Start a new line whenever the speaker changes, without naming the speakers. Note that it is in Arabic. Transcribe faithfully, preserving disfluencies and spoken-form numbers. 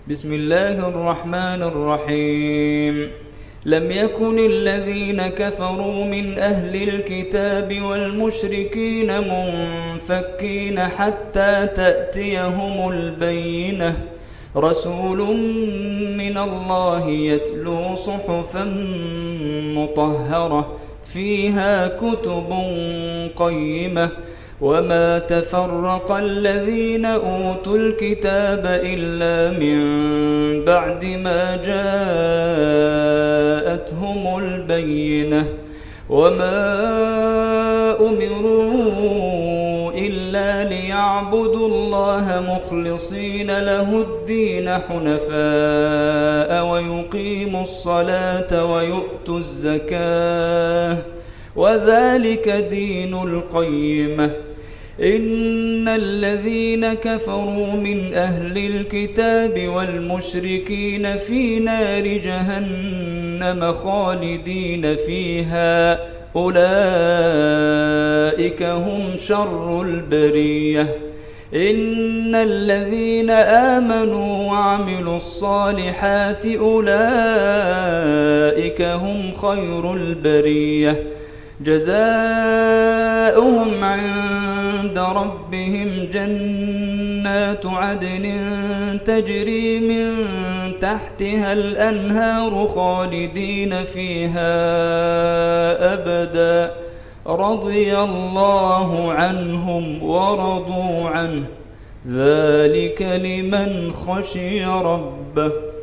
بسم الله الرحمن الرحيم لم يكن الذين كفروا من أهل الكتاب والمشركين منفكين حتى تأتيهم البينة رسول من الله يتلو صحفا مطهرة فيها كتب قيمة وما تفرق الذين أوتوا الكتاب إلا من بعد ما جاءتهم البينة وما أمروا إلا ليعبدوا الله مخلصين له الدين حنفاء ويقيموا الصلاة ويؤتوا الزكاة وذلك دين القيمة إن الذين كفروا من أهل الكتاب والمشركين في نار جهنم خالدين فيها أولئك هم شر البرية إن الذين آمنوا وعملوا الصالحات أولئك هم خير البرية جزاؤهم عند ربهم جنات عدن تجري من تحتها الأنهار خالدين فيها أبدا رضي الله عنهم ورضوا عنه ذلك لمن خشي ربه